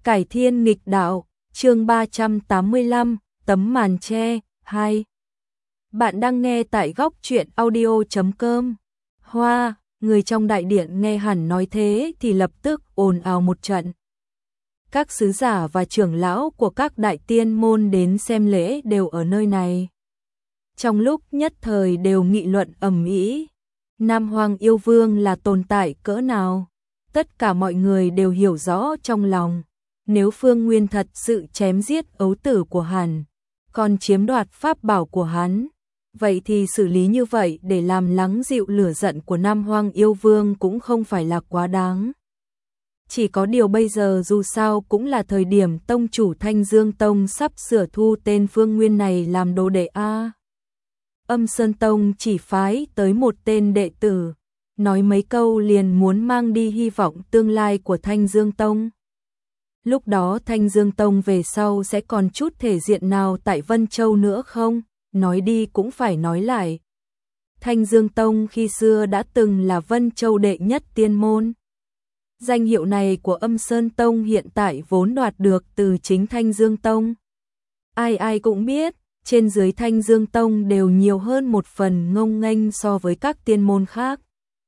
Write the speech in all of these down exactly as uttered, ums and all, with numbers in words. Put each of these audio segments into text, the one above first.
Cải thiên nghịch đạo, chương ba trăm tám mươi lăm, tấm màn che, hai. Bạn đang nghe tại góc truyện audio chấm com. Hoa, người trong đại điện nghe hẳn nói thế thì lập tức ồn ào một trận. Các sứ giả và trưởng lão của các đại tiên môn đến xem lễ đều ở nơi này. Trong lúc nhất thời đều nghị luận ầm ĩ, Nam Hoang Yêu Vương là tồn tại cỡ nào, tất cả mọi người đều hiểu rõ trong lòng. Nếu Phương Nguyên thật sự chém giết ấu tử của hắn, còn chiếm đoạt pháp bảo của hắn, vậy thì xử lý như vậy để làm lắng dịu lửa giận của Nam Hoang Yêu Vương cũng không phải là quá đáng. Chỉ có điều bây giờ dù sao cũng là thời điểm tông chủ Thanh Dương Tông sắp sửa thu tên Phương Nguyên này làm đồ đệ a. Âm Sơn Tông chỉ phái tới một tên đệ tử, nói mấy câu liền muốn mang đi hy vọng tương lai của Thanh Dương Tông. Lúc đó Thanh Dương Tông về sau sẽ còn chút thể diện nào tại Vân Châu nữa không? Nói đi cũng phải nói lại. Thanh Dương Tông khi xưa đã từng là Vân Châu đệ nhất tiên môn. Danh hiệu này của Âm Sơn Tông hiện tại vốn đoạt được từ chính Thanh Dương Tông. Ai ai cũng biết, trên dưới Thanh Dương Tông đều nhiều hơn một phần ngông nghênh so với các tiên môn khác.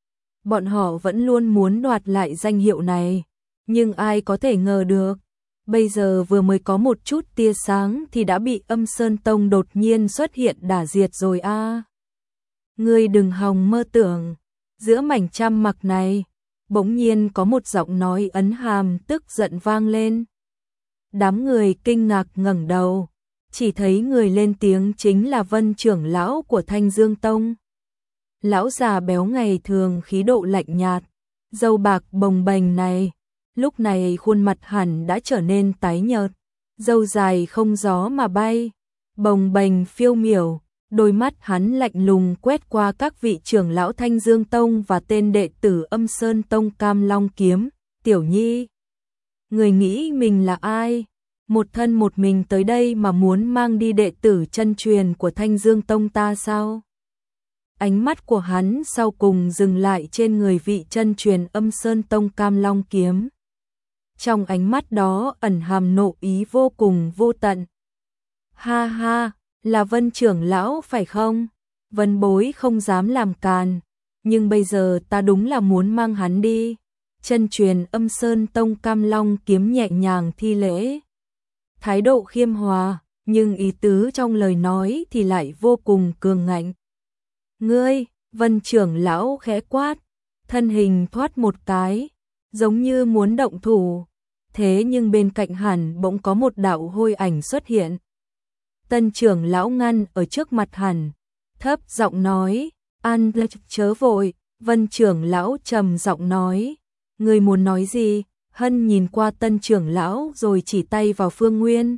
Bọn họ vẫn luôn muốn đoạt lại danh hiệu này. Nhưng ai có thể ngờ được, bây giờ vừa mới có một chút tia sáng thì đã bị Âm Sơn Tông đột nhiên xuất hiện đả diệt rồi a. À. Ngươi đừng hòng mơ tưởng, giữa mảnh trăm mặc này, bỗng nhiên có một giọng nói ấn hàm tức giận vang lên. Đám người kinh ngạc ngẩng đầu, chỉ thấy người lên tiếng chính là Vân trưởng lão của Thanh Dương Tông. Lão già béo ngày thường khí độ lạnh nhạt, râu bạc bồng bềnh này. Lúc này khuôn mặt hẳn đã trở nên tái nhợt, râu dài không gió mà bay, bồng bềnh phiêu miểu, đôi mắt hắn lạnh lùng quét qua các vị trưởng lão Thanh Dương Tông và tên đệ tử Âm Sơn Tông Cam Long Kiếm, Tiểu Nhi. Người nghĩ mình là ai? Một thân một mình tới đây mà muốn mang đi đệ tử chân truyền của Thanh Dương Tông ta sao? Ánh mắt của hắn sau cùng dừng lại trên người vị chân truyền Âm Sơn Tông Cam Long Kiếm. Trong ánh mắt đó ẩn hàm nộ ý vô cùng vô tận. Ha ha, là Vân trưởng lão phải không? Vân bối không dám làm càn, nhưng bây giờ ta đúng là muốn mang hắn đi. Chân truyền Âm Sơn Tông Cam Long Kiếm nhẹ nhàng thi lễ. Thái độ khiêm hòa, nhưng ý tứ trong lời nói thì lại vô cùng cường ngạnh. Ngươi, Vân trưởng lão khẽ quát, thân hình thoát một cái, giống như muốn động thủ. Thế nhưng bên cạnh hẳn bỗng có một đạo hôi ảnh xuất hiện. Tân trưởng lão ngăn ở trước mặt hẳn, thấp giọng nói, an chớ vội. Vân trưởng lão trầm giọng nói, người muốn nói gì? Hân nhìn qua tân trưởng lão rồi chỉ tay vào Phương Nguyên.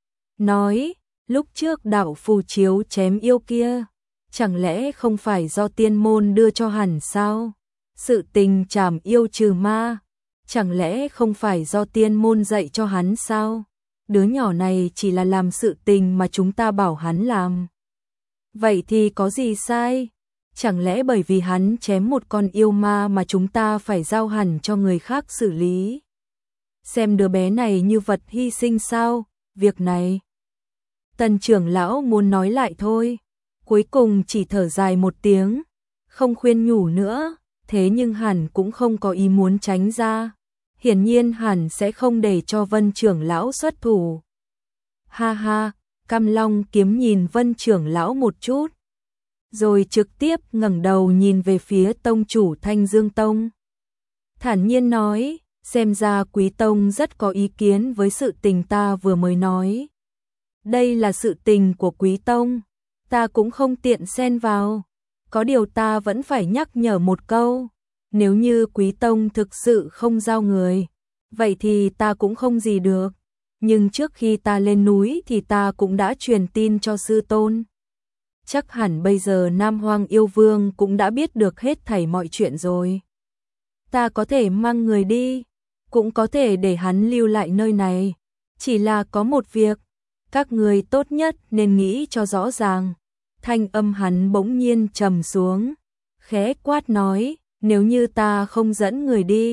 Nói, lúc trước đạo phù chiếu chém yêu kia, chẳng lẽ không phải do tiên môn đưa cho hẳn sao? Sự tình trảm yêu trừ ma, chẳng lẽ không phải do tiên môn dạy cho hắn sao? Đứa nhỏ này chỉ là làm sự tình mà chúng ta bảo hắn làm. Vậy thì có gì sai? Chẳng lẽ bởi vì hắn chém một con yêu ma mà chúng ta phải giao hẳn cho người khác xử lý? Xem đứa bé này như vật hy sinh sao? Việc này, Tần trưởng lão muốn nói lại thôi, cuối cùng chỉ thở dài một tiếng, không khuyên nhủ nữa, thế nhưng hẳn cũng không có ý muốn tránh ra. Hiển nhiên hẳn sẽ không để cho Vân trưởng lão xuất thủ. Ha ha, Cam Long Kiếm nhìn Vân trưởng lão một chút, rồi trực tiếp ngẩng đầu nhìn về phía tông chủ Thanh Dương Tông. Thản nhiên nói, xem ra Quý Tông rất có ý kiến với sự tình ta vừa mới nói. Đây là sự tình của Quý Tông, ta cũng không tiện xen vào. Có điều ta vẫn phải nhắc nhở một câu. Nếu như Quý Tông thực sự không giao người, vậy thì ta cũng không gì được. Nhưng trước khi ta lên núi thì ta cũng đã truyền tin cho sư tôn. Chắc hẳn bây giờ Nam Hoang Yêu Vương cũng đã biết được hết thảy mọi chuyện rồi. Ta có thể mang người đi, cũng có thể để hắn lưu lại nơi này. Chỉ là có một việc, các người tốt nhất nên nghĩ cho rõ ràng. Thanh âm hắn bỗng nhiên trầm xuống, khẽ quát nói, nếu như ta không dẫn người đi,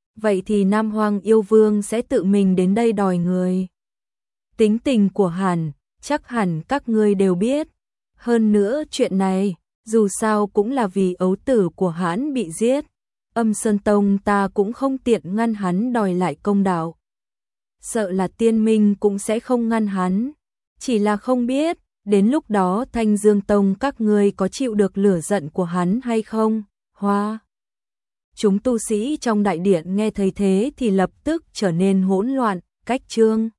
vậy thì Nam Hoang yêu vương sẽ tự mình đến đây đòi người. Tính tình của hắn, chắc hẳn các ngươi đều biết. Hơn nữa chuyện này, dù sao cũng là vì ấu tử của hắn bị giết. Âm Sơn Tông ta cũng không tiện ngăn hắn đòi lại công đạo. Sợ là Tiên Minh cũng sẽ không ngăn hắn. Chỉ là không biết, đến lúc đó Thanh Dương Tông các ngươi có chịu được lửa giận của hắn hay không? Hoa. Chúng tu sĩ trong đại điện nghe thấy thế thì lập tức trở nên hỗn loạn, cách trương.